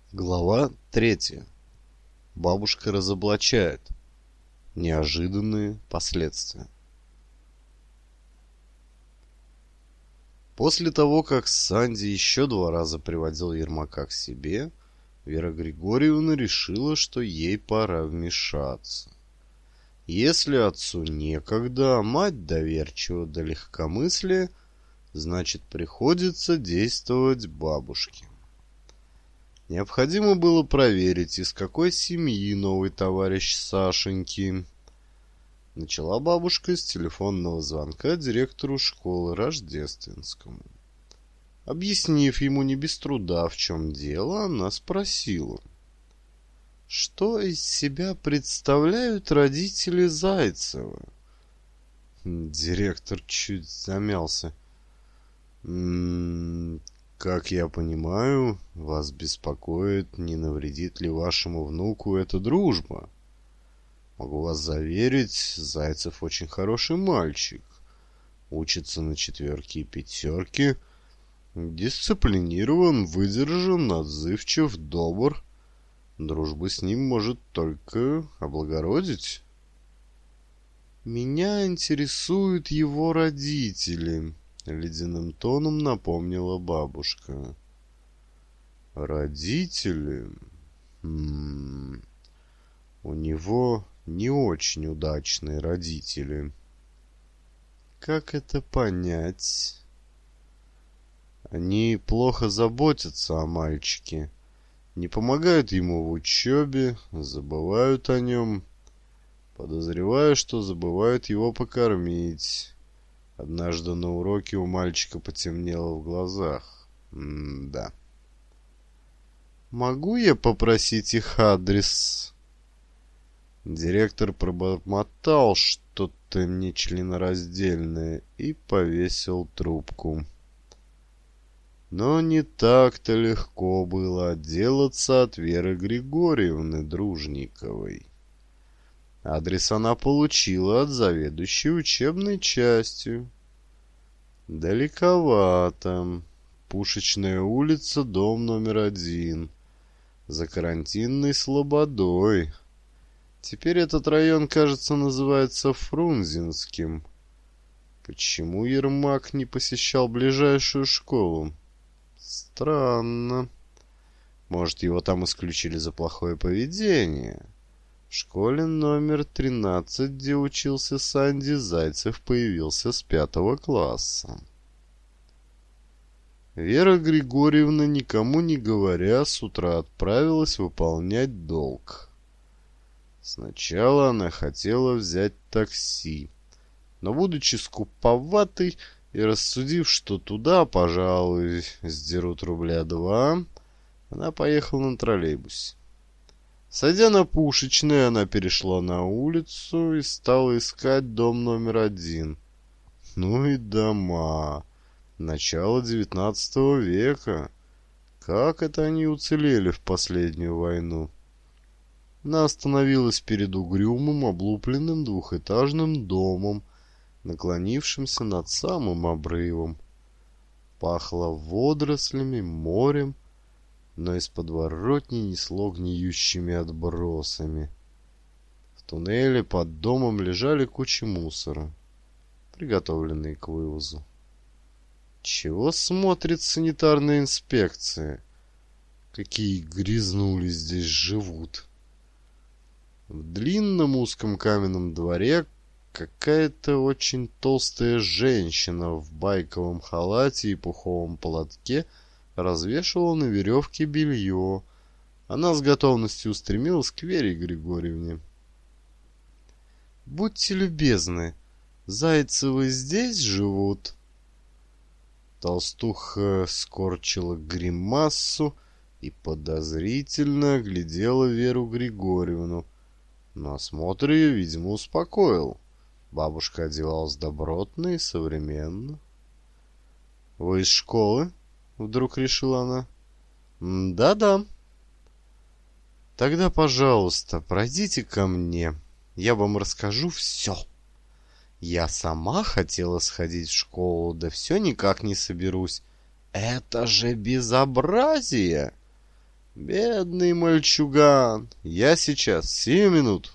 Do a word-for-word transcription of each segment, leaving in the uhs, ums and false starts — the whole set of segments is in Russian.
Глава третья. Бабушка разоблачает. Неожиданные последствия. После того, как Санди еще два раза приводил Ермака к себе, Вера Григорьевна решила, что ей пора вмешаться. Если отцу некогда, а мать доверчива до легкомыслия, значит, приходится действовать бабушке. Необходимо было проверить, из какой семьи новый товарищ Сашеньки. Начала бабушка с телефонного звонка директору школы Рождественскому. Объяснив ему не без труда, в чем дело, она спросила: что из себя представляют родители Зайцева? Директор чуть замялся. «М-м, как я понимаю, вас беспокоит, не навредит ли вашему внуку эта дружба. Могу вас заверить, Зайцев очень хороший мальчик. Учится на четверки и пятерки, дисциплинирован, выдержан, отзывчив, добр. Дружба с ним может только облагородить. Меня интересуют его родители», — ледяным тоном напомнила бабушка. «Родители? М-м, у него не очень удачные родители». «Как это понять?» «Они плохо заботятся о мальчике, не помогают ему в учебе, забывают о нем. Подозреваю, что забывают его покормить. Однажды на уроке у мальчика потемнело в глазах. М-да. Могу я попросить их адрес?» Директор пробормотал что-то нечленораздельное и повесил трубку. Но не так-то легко было отделаться от Веры Григорьевны Дружниковой. Адрес она получила от заведующей учебной частью. Далековато. Пушечная улица, дом номер один. За карантинной слободой. Теперь этот район, кажется, называется Фрунзенским. Почему Ермак не посещал ближайшую школу? Странно. Может, его там исключили за плохое поведение? В школе номер тринадцать, где учился Санди, Зайцев появился с пятого класса. Вера Григорьевна, никому не говоря, с утра отправилась выполнять долг. Сначала она хотела взять такси, но, будучи скуповатой и рассудив, что туда, пожалуй, сдерут рубля два, она поехала на троллейбусе. Сойдя на Пушечной, она перешла на улицу и стала искать дом номер один. Ну и дома. Начало девятнадцатого века. Как это они уцелели в последнюю войну? Она остановилась перед угрюмым, облупленным двухэтажным домом, наклонившимся над самым обрывом. Пахло водорослями, морем, но из подворотни несло гниющими отбросами. В туннеле под домом лежали кучи мусора, приготовленные к вывозу. Чего смотрит санитарная инспекция? Какие грязнули здесь живут. В длинном узком каменном дворе какая-то очень толстая женщина в байковом халате и пуховом платке развешивала на веревке белье. Она с готовностью устремилась к Вере Григорьевне. «Будьте любезны, Зайцевы здесь живут?» Толстуха скорчила гримассу и подозрительно оглядела Веру Григорьевну. Но осмотр ее, видимо, успокоил. Бабушка одевалась добротно и современно. «Вы из школы?» — вдруг решила она. «Да-да». «Тогда, пожалуйста, пройдите ко мне. Я вам расскажу все. Я сама хотела сходить в школу, да все никак не соберусь. Это же безобразие! Бедный мальчуган, я сейчас, сию минут.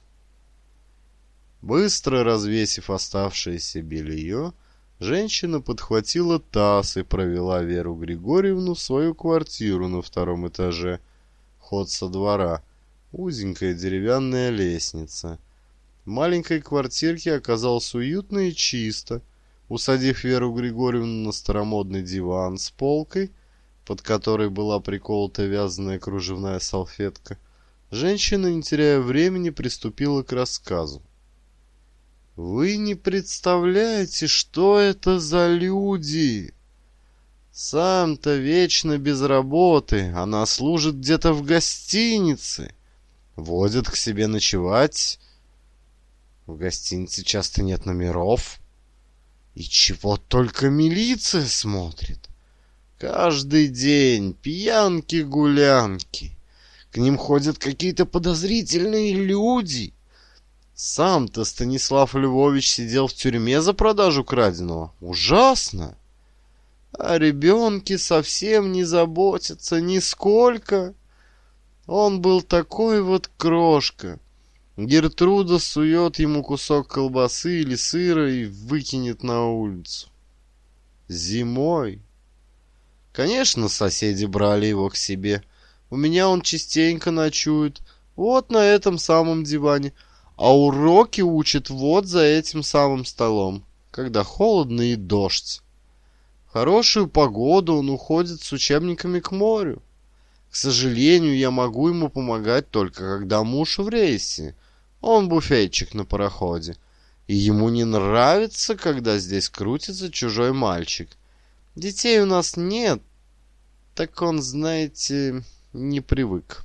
Быстро развесив оставшееся белье, женщина подхватила таз и провела Веру Григорьевну в свою квартиру на втором этаже. Ход со двора, узенькая деревянная лестница. В маленькой квартирке оказалось уютно и чисто. Усадив Веру Григорьевну на старомодный диван с полкой, под которой была приколота вязаная кружевная салфетка, женщина, не теряя времени, приступила к рассказу. Вы не представляете, что это за люди. Сам-то вечно без работы, она служит где-то в гостинице. Водят к себе ночевать. В гостинице часто нет номеров. И чего только милиция смотрит. Каждый день пьянки-гулянки. К ним ходят какие-то подозрительные люди. Сам-то Станислав Львович сидел в тюрьме за продажу краденого. Ужасно! О ребенке совсем не заботятся нисколько. Он был такой вот крошка. Гертруда сует ему кусок колбасы или сыра и выкинет на улицу. Зимой. Конечно, соседи брали его к себе. У меня он частенько ночует. Вот на этом самом диване. А уроки учат вот за этим самым столом, когда холодно и дождь. В хорошую погоду он уходит с учебниками к морю. К сожалению, я могу ему помогать только когда муж в рейсе. Он буфетчик на пароходе. И ему не нравится, когда здесь крутится чужой мальчик. Детей у нас нет, так он, знаете, не привык.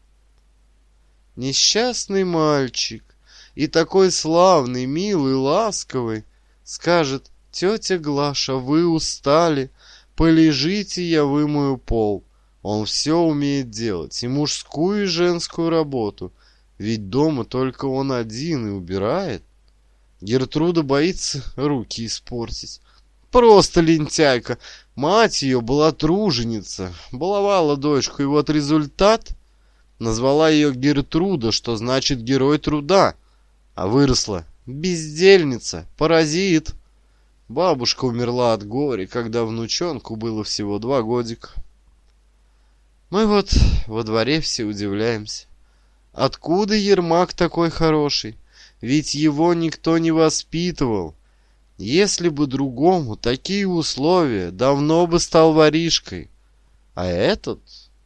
Несчастный мальчик. И такой славный, милый, ласковый. Скажет: тетя Глаша, вы устали, полежите, я вымою пол. Он все умеет делать, и мужскую, и женскую работу. Ведь дома только он один и убирает. Гертруда боится руки испортить. Просто лентяйка. Мать ее была труженица, баловала дочку, и вот результат. Назвала ее Гертруда, что значит герой труда. А выросла бездельница, паразит. Бабушка умерла от горя, когда внучонку было всего два годика. Мы вот во дворе все удивляемся. Откуда Ермак такой хороший? Ведь его никто не воспитывал. Если бы другому такие условия, давно бы стал воришкой. А этот...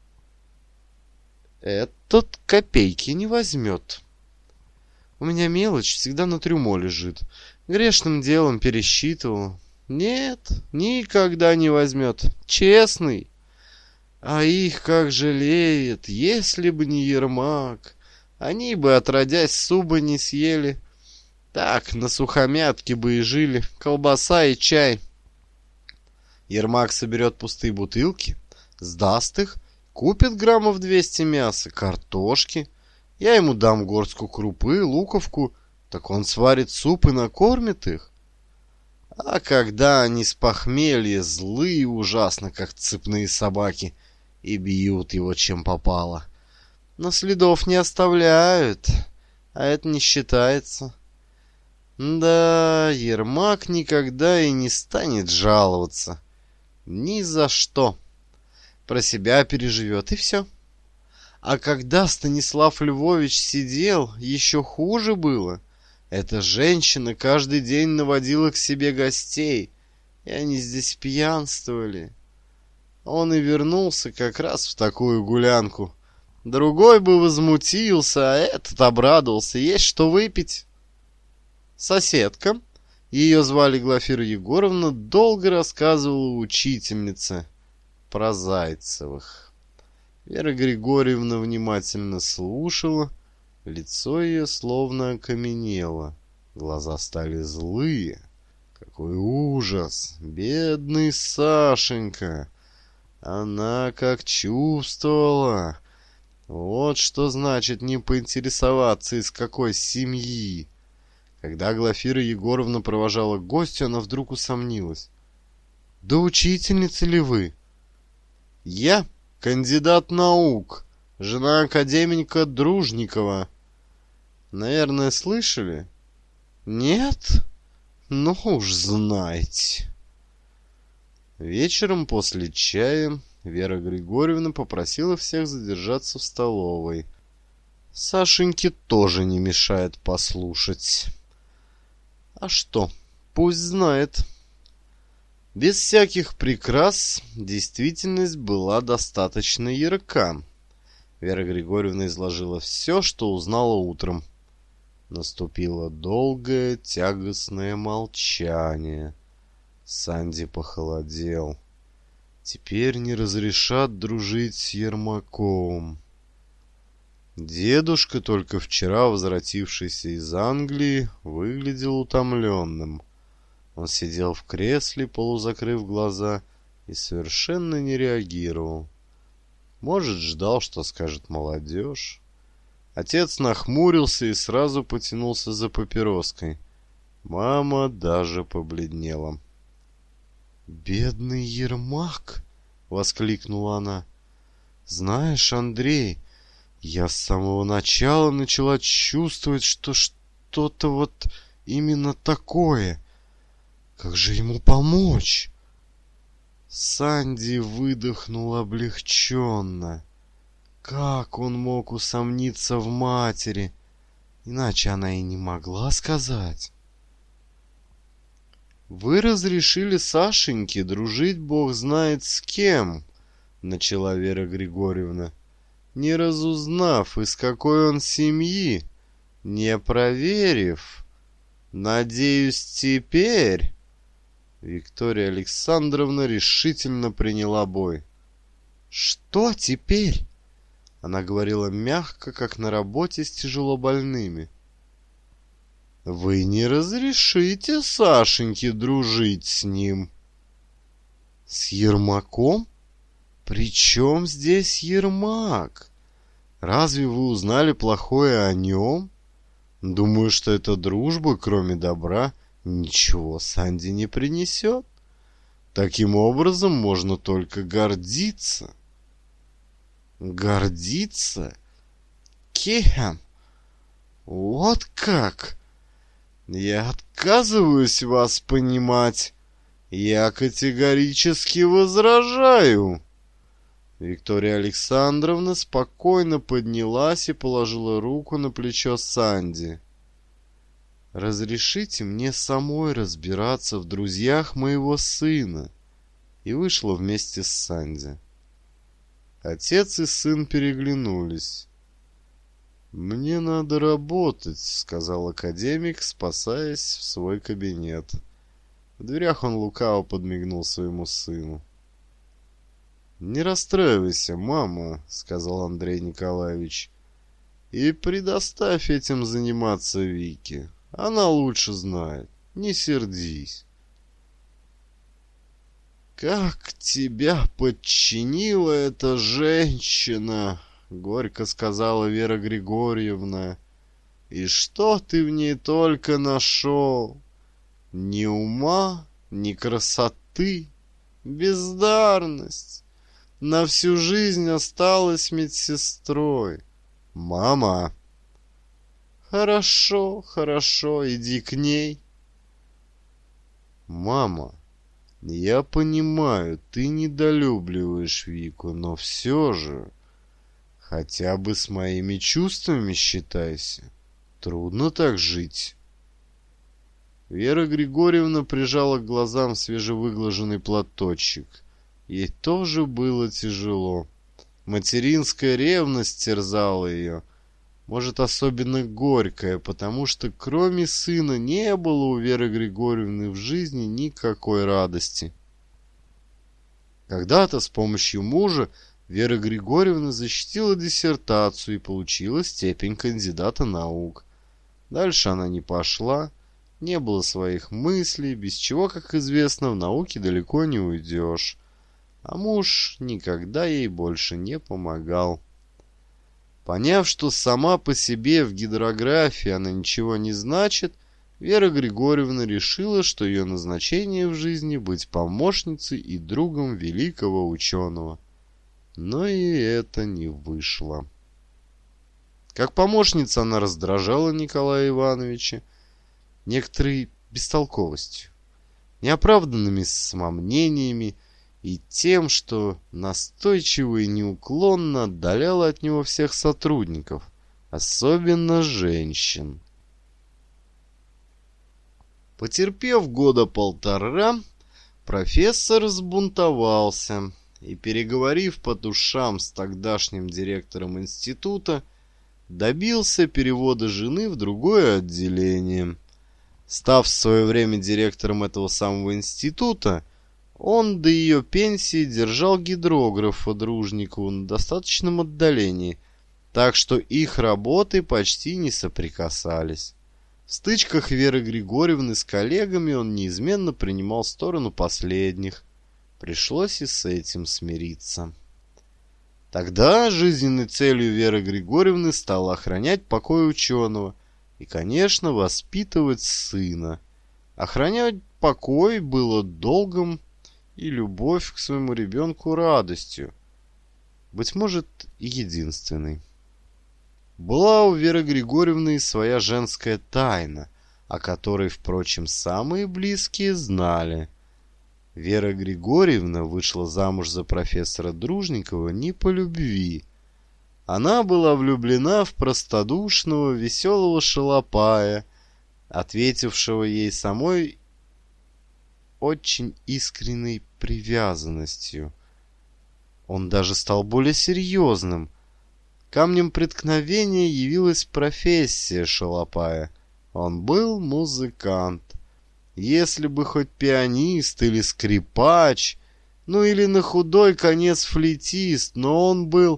Этот копейки не возьмет. У меня мелочь всегда на трюмо лежит. Грешным делом пересчитывал. Нет, никогда не возьмет. Честный. А их как жалеет, если бы не Ермак. Они бы, отродясь, суба не съели. Так, на сухомятке бы и жили. Колбаса и чай. Ермак соберет пустые бутылки, сдаст их, купит граммов двести мяса, картошки. Я ему дам горстку крупы, луковку, так он сварит суп и накормит их. А когда они с похмелья злые ужасно, как цепные собаки, и бьют его чем попало, но следов не оставляют, а это не считается. Да, Ермак никогда и не станет жаловаться. Ни за что. Про себя переживет, и все. А когда Станислав Львович сидел, еще хуже было. Эта женщина каждый день наводила к себе гостей, и они здесь пьянствовали. Он и вернулся как раз в такую гулянку. Другой бы возмутился, а этот обрадовался. Есть что выпить. Соседка, ее звали Глафира Егоровна, долго рассказывала учительнице про Зайцевых. Вера Григорьевна внимательно слушала, лицо ее словно окаменело, глаза стали злые. Какой ужас! Бедный Сашенька! Она как чувствовала! Вот что значит не поинтересоваться, из какой семьи. Когда Глафира Егоровна провожала гостю, она вдруг усомнилась. «Да учительница ли вы?» «Я кандидат наук», Жена академика Дружникова. Наверное, слышали? Нет? Ну уж знаете. Вечером после чая Вера Григорьевна попросила всех задержаться в столовой. Сашеньке тоже не мешает послушать. А что, пусть знает. Без всяких прикрас действительность была достаточно ярка. Вера Григорьевна изложила все, что узнала утром. Наступило долгое, тягостное молчание. Санди похолодел. Теперь не разрешат дружить с Ермаком. Дедушка, только вчера возвратившийся из Англии, выглядел утомленным. Он сидел в кресле, полузакрыв глаза, и совершенно не реагировал. Может, ждал, что скажет молодежь. Отец нахмурился и сразу потянулся за папироской. Мама даже побледнела. «Бедный Ермак!» — воскликнула она. «Знаешь, Андрей, я с самого начала начала чувствовать, что что-то вот именно такое. Как же ему помочь?» Санди выдохнул облегченно. Как он мог усомниться в матери? Иначе она и не могла сказать. «Вы разрешили Сашеньке дружить бог знает с кем», — начала Вера Григорьевна, «не разузнав, из какой он семьи, не проверив. Надеюсь, теперь...» Виктория Александровна решительно приняла бой. «Что теперь?» Она говорила мягко, как на работе с тяжелобольными. «Вы не разрешите Сашеньке дружить с ним». «С Ермаком? При чем здесь Ермак? Разве вы узнали плохое о нем? Думаю, что эта дружба, кроме добра, ничего Санди не принесет. Таким образом можно только гордиться». «Гордиться? Кем? Вот как? Я отказываюсь вас понимать. Я категорически возражаю». Виктория Александровна спокойно поднялась и положила руку на плечо Санди. «Разрешите мне самой разбираться в друзьях моего сына», и вышла вместе с Санди. Отец и сын переглянулись. «Мне надо работать», — сказал академик, спасаясь в свой кабинет. В дверях он лукаво подмигнул своему сыну. «Не расстраивайся, мама», — сказал Андрей Николаевич, — «и предоставь этим заниматься Вике. Она лучше знает. Не сердись». «Как тебя подчинила эта женщина!» — горько сказала Вера Григорьевна. «И что ты в ней только нашел? Ни ума, ни красоты, бездарность. На всю жизнь осталась медсестрой. Мама!» «Хорошо, хорошо, иди к ней». «Мама, я понимаю, ты недолюбливаешь Вику, но все же, хотя бы с моими чувствами считайся. Трудно так жить». Вера Григорьевна прижала к глазам свежевыглаженный платочек. Ей тоже было тяжело. Материнская ревность терзала ее. Может, особенно горькая, потому что кроме сына не было у Веры Григорьевны в жизни никакой радости. Когда-то с помощью мужа Вера Григорьевна защитила диссертацию и получила степень кандидата наук. Дальше она не пошла, не было своих мыслей, без чего, как известно, в науке далеко не уйдешь. А муж никогда ей больше не помогал. Поняв, что сама по себе в гидрографии она ничего не значит, Вера Григорьевна решила, что ее назначение в жизни быть помощницей и другом великого ученого. Но и это не вышло. Как помощница она раздражала Николая Ивановича некоторой бестолковостью, неоправданными самомнениями и тем, что настойчиво и неуклонно отдаляла от него всех сотрудников, особенно женщин. Потерпев года полтора, профессор взбунтовался и, переговорив по душам с тогдашним директором института, добился перевода жены в другое отделение. Став в свое время директором этого самого института, он до ее пенсии держал гидрографа Дружникову на достаточном отдалении, так что их работы почти не соприкасались. В стычках Веры Григорьевны с коллегами он неизменно принимал сторону последних. Пришлось и с этим смириться. Тогда жизненной целью Веры Григорьевны стало охранять покой ученого и, конечно, воспитывать сына. Охранять покой было долгом и любовь к своему ребенку радостью, быть может, и единственной. Была у Веры Григорьевны своя женская тайна, о которой, впрочем, самые близкие знали. Вера Григорьевна вышла замуж за профессора Дружникова не по любви. Она была влюблена в простодушного, веселого шалопая, ответившего ей самой очень искренней привязанностью. Он даже стал более серьезным. Камнем преткновения явилась профессия шалопая. Он был музыкант. Если бы хоть пианист или скрипач, ну или на худой конец флейтист, но он был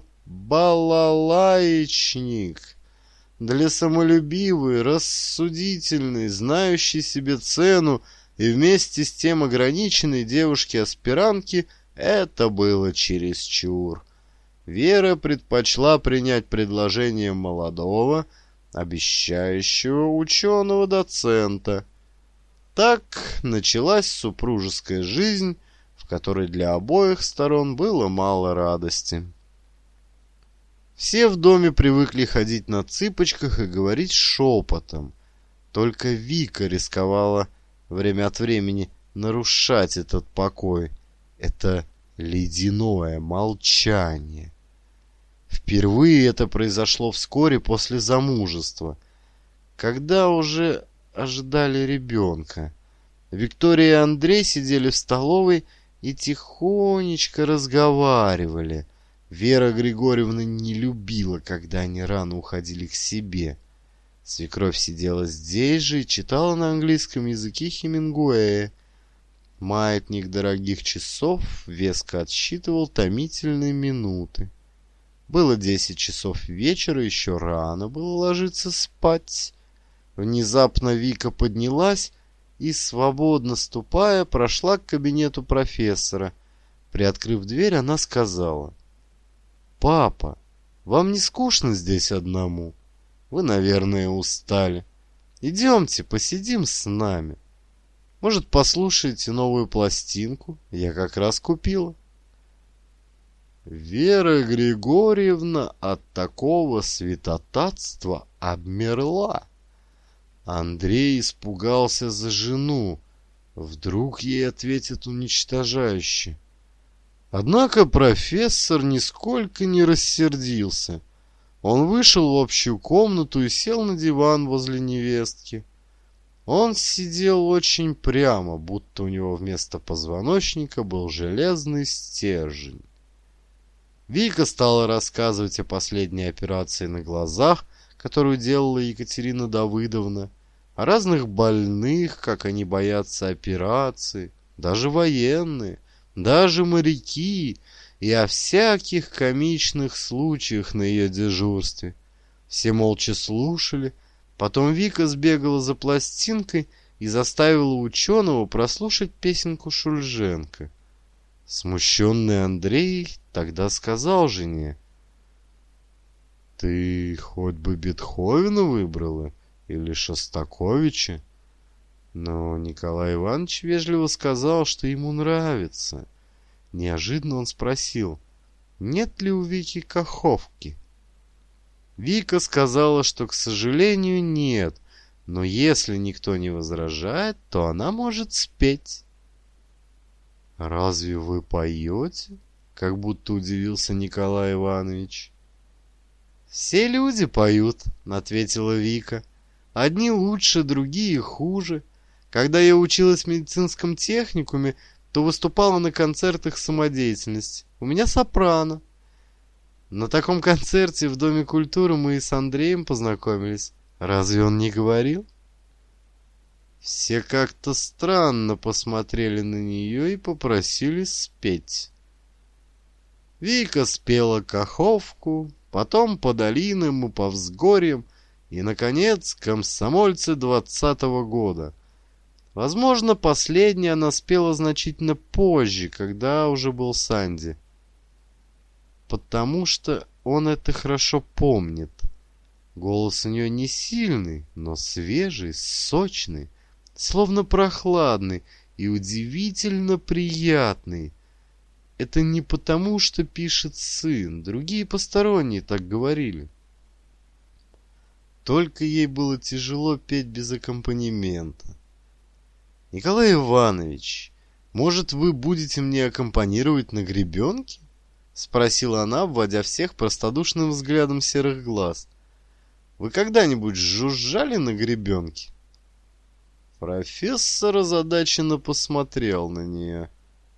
балалаечник. Для самолюбивой, рассудительной, знающей себе цену и вместе с тем ограниченной девушки-аспирантки это было чересчур. Вера предпочла принять предложение молодого, обещающего ученого-доцента. Так началась супружеская жизнь, в которой для обоих сторон было мало радости. Все в доме привыкли ходить на цыпочках и говорить шепотом. Только Вика рисковала время от времени нарушать этот покой, это ледяное молчание. Впервые это произошло вскоре после замужества, когда уже ожидали ребенка. Виктория и Андрей сидели в столовой и тихонечко разговаривали. Вера Григорьевна не любила, когда они рано уходили к себе. Свекровь сидела здесь же и читала на английском языке Хемингуэя. Маятник дорогих часов веско отсчитывал томительные минуты. Было десять часов вечера, еще рано было ложиться спать. Внезапно Вика поднялась и, свободно ступая, прошла к кабинету профессора. Приоткрыв дверь, она сказала: «Папа, вам не скучно здесь одному? Вы, наверное, устали. Идемте, посидим с нами. Может, послушаете новую пластинку? Я как раз купила». Вера Григорьевна от такого святотатства обмерла. Андрей испугался за жену. Вдруг ей ответят уничтожающе. Однако профессор нисколько не рассердился. Он вышел в общую комнату и сел на диван возле невестки. Он сидел очень прямо, будто у него вместо позвоночника был железный стержень. Вика стала рассказывать о последней операции на глазах, которую делала Екатерина Давыдовна, о разных больных, как они боятся операции, даже военные, даже моряки, и о всяких комичных случаях на ее дежурстве. Все молча слушали. Потом Вика сбегала за пластинкой и заставила ученого прослушать песенку Шульженко. Смущенный Андрей тогда сказал жене: «Ты хоть бы Бетховена выбрала или Шостаковича?» Но Николай Иванович вежливо сказал, что ему нравится. Неожиданно он спросил: нет ли у Вики каховки. Вика сказала, что, к сожалению, нет, но если никто не возражает, то она может спеть. «Разве вы поете?» — как будто удивился Николай Иванович. «Все люди поют», — ответила Вика. «Одни лучше, другие хуже. Когда я училась в медицинском техникуме, то выступала на концертах самодеятельности. У меня сопрано. На таком концерте в Доме культуры мы и с Андреем познакомились. Разве он не говорил?» Все как-то странно посмотрели на нее и попросили спеть. Вика спела каховку, потом по долинам и по взгорьям, и, наконец, комсомольцы двадцатого года. Возможно, последнее она спела значительно позже, когда уже был Санди. Потому что он это хорошо помнит. Голос у нее не сильный, но свежий, сочный, словно прохладный и удивительно приятный. Это не потому, что пишет сын, другие посторонние так говорили. Только ей было тяжело петь без аккомпанемента. «Николай Иванович, может, вы будете мне аккомпанировать на гребенке?» — спросила она, обводя всех простодушным взглядом серых глаз. «Вы когда-нибудь жужжали на гребенке?» Профессор озадаченно посмотрел на нее.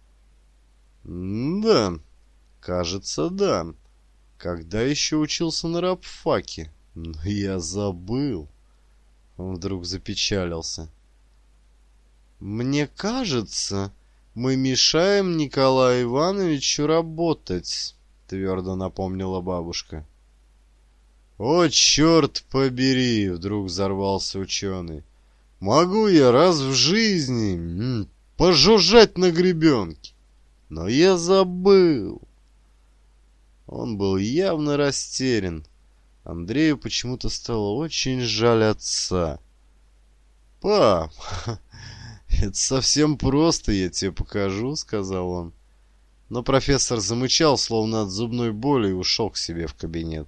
«Да, кажется, да. Когда еще учился на рабфаке? Но я забыл». Он вдруг запечалился. «Мне кажется, мы мешаем Николаю Ивановичу работать», — твердо напомнила бабушка. «О, черт побери!» — вдруг взорвался ученый. «Могу я раз в жизни м, пожужжать на гребенке, но я забыл». Он был явно растерян. Андрею почему-то стало очень жаль отца. «Пап, это совсем просто, я тебе покажу», — сказал он. Но профессор замычал, словно от зубной боли, и ушел к себе в кабинет.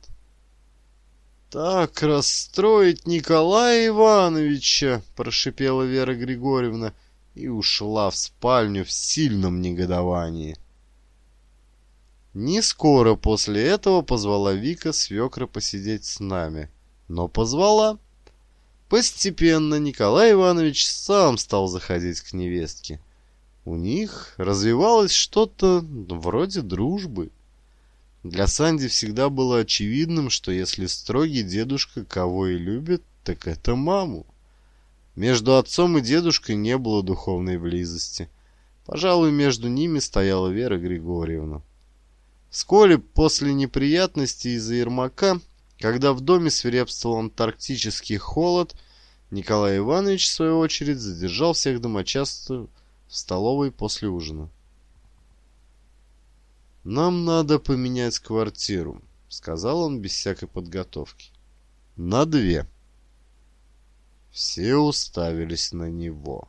«Так расстроить Николая Ивановича!» — прошипела Вера Григорьевна и ушла в спальню в сильном негодовании. Не скоро после этого позвала Вика свекра посидеть с нами. Но позвала. Постепенно Николай Иванович сам стал заходить к невестке. У них развивалось что-то вроде дружбы. Для Санди всегда было очевидным, что если строгий дедушка кого и любит, так это маму. Между отцом и дедушкой не было духовной близости. Пожалуй, между ними стояла Вера Григорьевна. Вскоре после неприятностей из-за Ермака, когда в доме свирепствовал антарктический холод, Николай Иванович, в свою очередь, задержал всех домочадцев в столовой после ужина. «Нам надо поменять квартиру», — сказал он без всякой подготовки. «На две». Все уставились на него.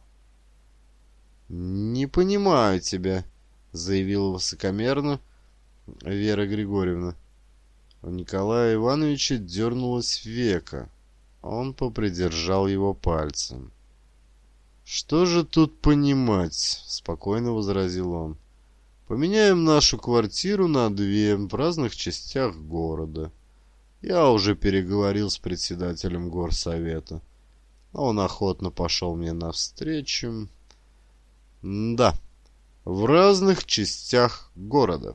«Не понимаю тебя», — заявила высокомерно Вера Григорьевна. У Николая Ивановича дернулось веко. Он попридержал его пальцем. «Что же тут понимать?» — спокойно возразил он. «Поменяем нашу квартиру на две в разных частях города. Я уже переговорил с председателем горсовета. Он охотно пошел мне навстречу. Да, в разных частях города».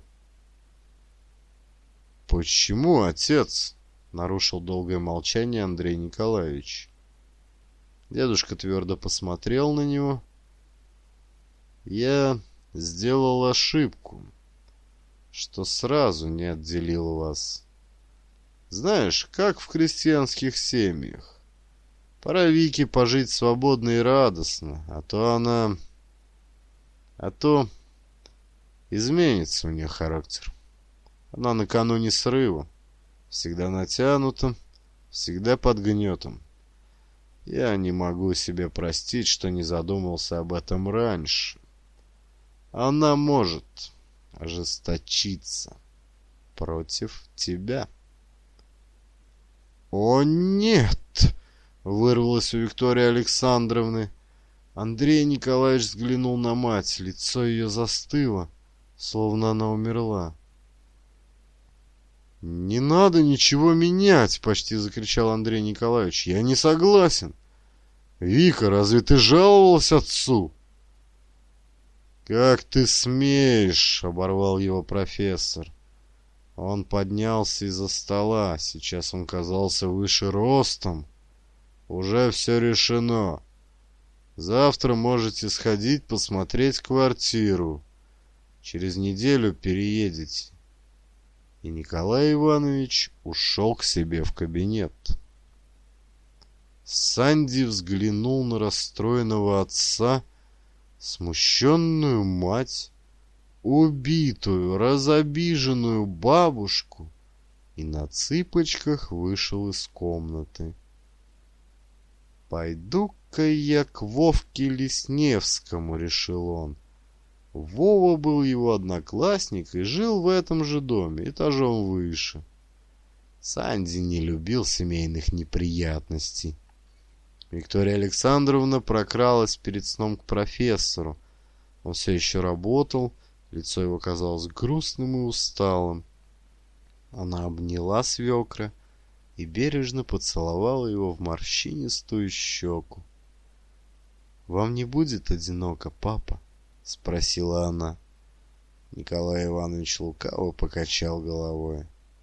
«Почему, отец?» — нарушил долгое молчание Андрей Николаевич. Дедушка твердо посмотрел на него. «Я сделал ошибку, что сразу не отделил вас. Знаешь, как в крестьянских семьях. Пора Вике пожить свободно и радостно, а то она... А то изменится у нее характер. Она накануне срыва, всегда натянута, всегда под гнетом. Я не могу себе простить, что не задумался об этом раньше. Она может ожесточиться». против тебя. «О, нет!» — вырвалось у Виктории Александровны. Андрей Николаевич взглянул на мать. Лицо ее застыло, словно она умерла. «Не надо ничего менять!» — почти закричал Андрей Николаевич. «Я не согласен! Вика, разве ты жаловалась отцу?» «Как ты смеешь!» — оборвал его профессор. Он поднялся из-за стола. Сейчас он казался выше ростом. «Уже все решено. Завтра можете сходить посмотреть квартиру. Через неделю переедете». И Николай Иванович ушел к себе в кабинет. Санди взглянул на расстроенного отца, смущенную мать, убитую, разобиженную бабушку и на цыпочках вышел из комнаты. «Пойду-ка я к Вовке Лесневскому», — решил он. Вова был его одноклассник и жил в этом же доме, этажом выше. Санди не любил семейных неприятностей. Виктория Александровна прокралась перед сном к профессору. Он все еще работал, лицо его казалось грустным и усталым. Она обняла свекра и бережно поцеловала его в морщинистую щеку. «Вам не будет одиноко, папа?» — спросила она. Николай Иванович лукаво покачал головой.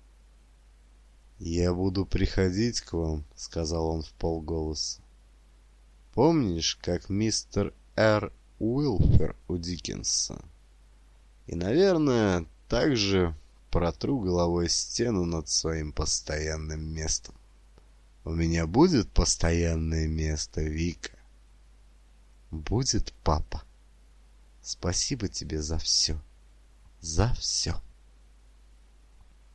«Я буду приходить к вам», — сказал он вполголоса. «Помнишь, как мистер Р. Уилфер у Диккенса? И, наверное, также протру головой стену над своим постоянным местом. У меня будет постоянное место, Вика?» «Будет, папа. Спасибо тебе за все. За все».